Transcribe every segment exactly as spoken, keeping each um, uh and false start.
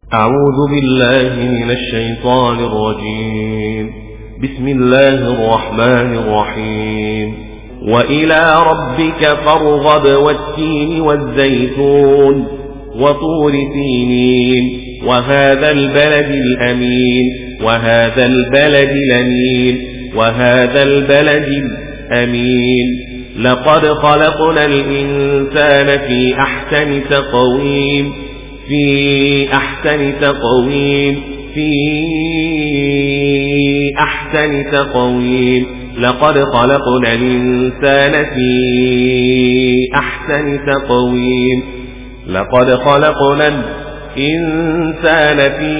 أعوذ بالله من الشيطان الرجيم. بسم الله الرحمن الرحيم. وإلى ربك فارغب والتين والزيتون وطور سينين وهذا البلد الأمين وهذا البلد الأمين وهذا البلد الأمين لقد خلقنا الإنسان في أحسن تقويم في أحسن تقويم في أحسن تقويم لقد خلقنا الإنسان في أحسن تقويم لقد خلقنا الإنسان في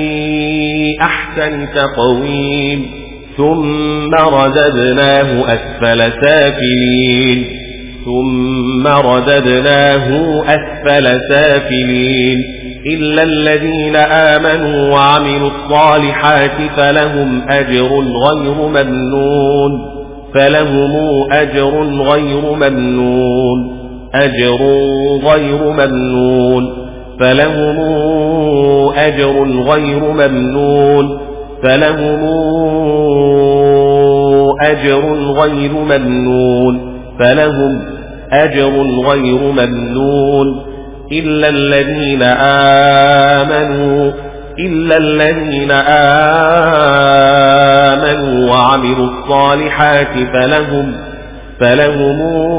أحسن تقويم ثم رددناه أسفل سافلين ثم رددناه أسفل سافلين إلا الذين آمنوا وعملوا الصالحات فلهم أجر غير ممنون فلهم أجر غير ممنون أجر غير ممنون فلهم أجر غير ممنون فلهم أجر غير ممنون فلهم أجر غير ممنون إلا الذين آمنوا إلا الذين آمنوا وعملوا الصالحات فلهم فلهم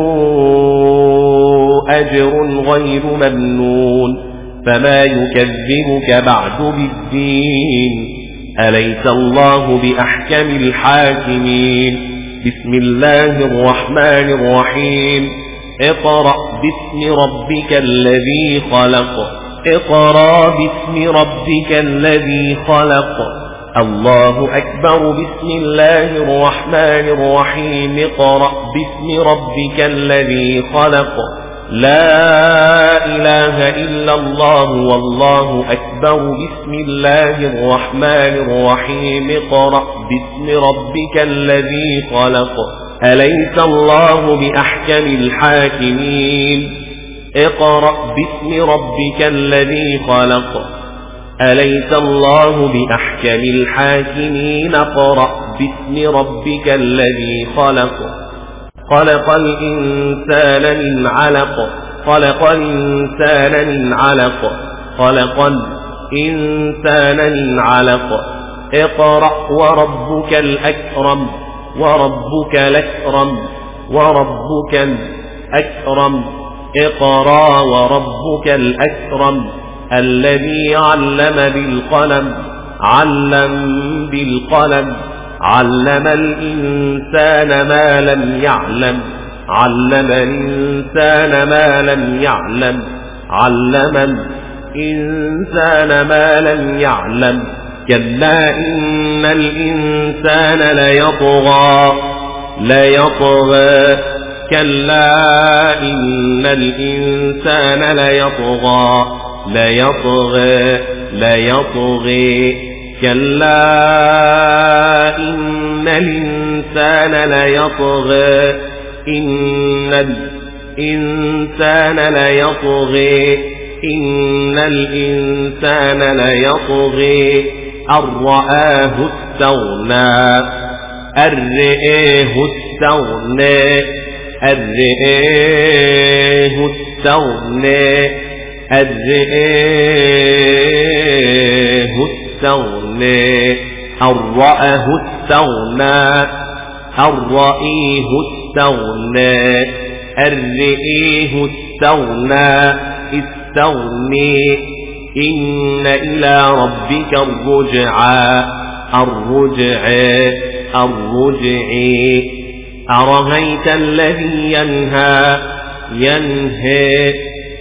أجر غير ممنون فما يكذبك بعد بالدين أليس الله بأحكم الحاكمين. بسم الله الرحمن الرحيم. اقرأ باسم ربك الذي خلق اقرأ باسم ربك الذي خلق الله أكبر. بسم الله الرحمن الرحيم. اقرأ باسم ربك الذي خلق لا إله إلا الله والله أكبر. بسم الله الرحمن الرحيم. اقرأ باسم ربك الذي خلق أليس الله بأحكم الحاكمين. اقرأ باسم ربك الذي خلق أليس الله بأحكم الحاكمين. اقرأ باسم ربك الذي خلق خلق الإنسان من علق خلق الإنسان من علق خلق الإنسان من علق اقرأ وربك الأكرم وربك الأكرم وربك الأكرم اقرأ وربك الأكرم الذي علم بالقلم علم بالقلم علم الإنسان ما لم يعلم علم الإنسان ما لم يعلم علم الإنسان ما لم يعلم كلا إن الإنسان ليطغى ليطغى كلا إن الإنسان ليطغى ليطغى ليطغي كلا إن الإنسان ليطغى إن الإنسان ليطغي إن الإنسان ليطغي أن رآه استغنى أن رآه استغنى أن رآه استغنى أن رآه استغنى أن رآه استغنى أن رآه استغنى أن رآه استغنى استغني إن إلى ربك الرجعى الرجعى الرجعى أرأيت الذي ينهى ينهى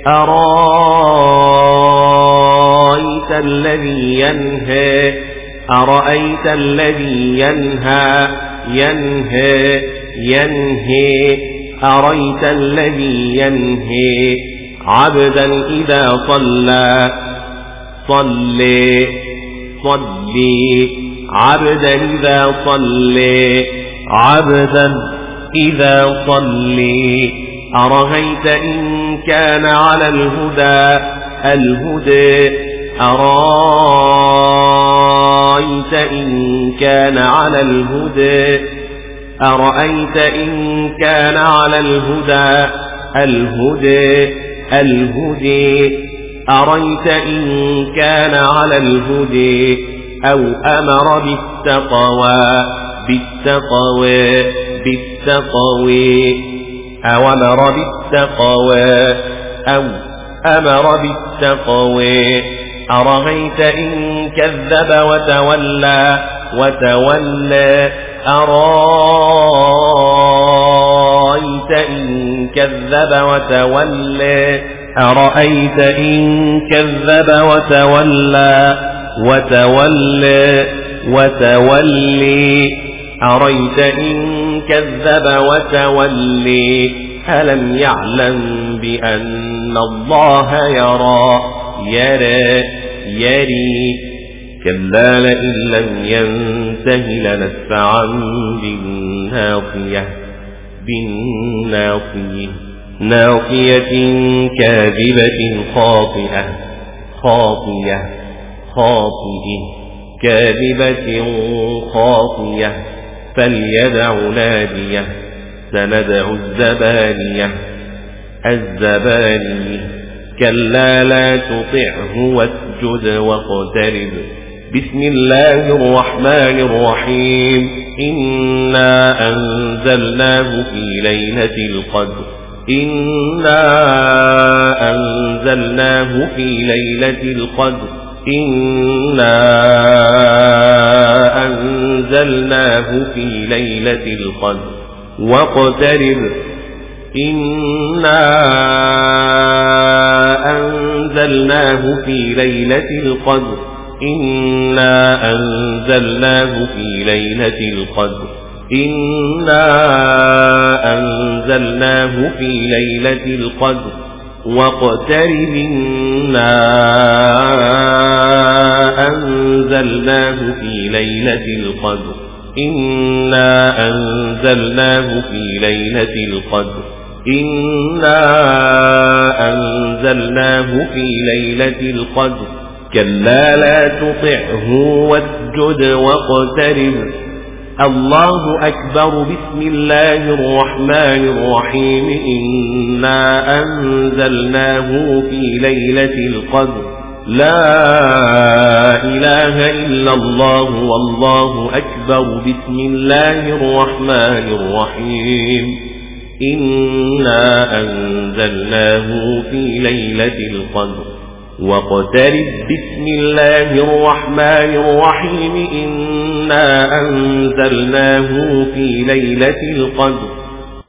أرأيت الذي ينهى أرأيت الذي ينهى ينهى ينهى أرأيت الذي ينهى عبدا إذا صلى صلي صلي عبدا إذا صلي عبدا إذا صلي أرأيت إن كان على الهدى الهدى أرأيت إن كان على الهدى أرأيت إن كان على الهدى الهدى الهدى أريت إن كان على الهدى أو أمر بالتقوى بالتقوى بالتقوى أو أمر بالتقوى أو أمر بالتقوى أرأيت إن كذب وتولى وتولى أرأيت إن كذب وتولى أرأيت إن كذب وتولى وتولى وتولي أرأيت إن كذب وتولي ألم يعلم بأن الله يرى يرى يري كلا لئن لم ينته لنسفعا بالناصية بالناصية ناصية كاذبة خاطئة خاطئة خاطئة كاذبة خاطئة فليدع ناديه سندع الزبانية الزبانية كلا لا تطعه واسجد واقترب بسم الله الرحمن الرحيم إنا أنزلناه في ليلة القدر إنا أنزلناه في ليلة القدر إنا أنزلناه في ليلة القدر واقترب إنا أنزلناه في ليلة القدر إنا أنزلناه في ليلة القدر إنا أنزلناه في ليلة القدر واقترب إنا أنزلناه في ليلة القدر إنا أنزلناه في ليلة القدر إنا أنزلناه في ليلة القدر كلا لا تطعه واسجد واقترب الله أكبر بسم الله الرحمن الرحيم إنا أنزلناه في ليلة القدر لا إله إلا الله والله أكبر بسم الله الرحمن الرحيم إنا أنزلناه في ليلة القدر واقترب بسم الله الرحمن الرحيم إنا أنزلناه في ليلة القدر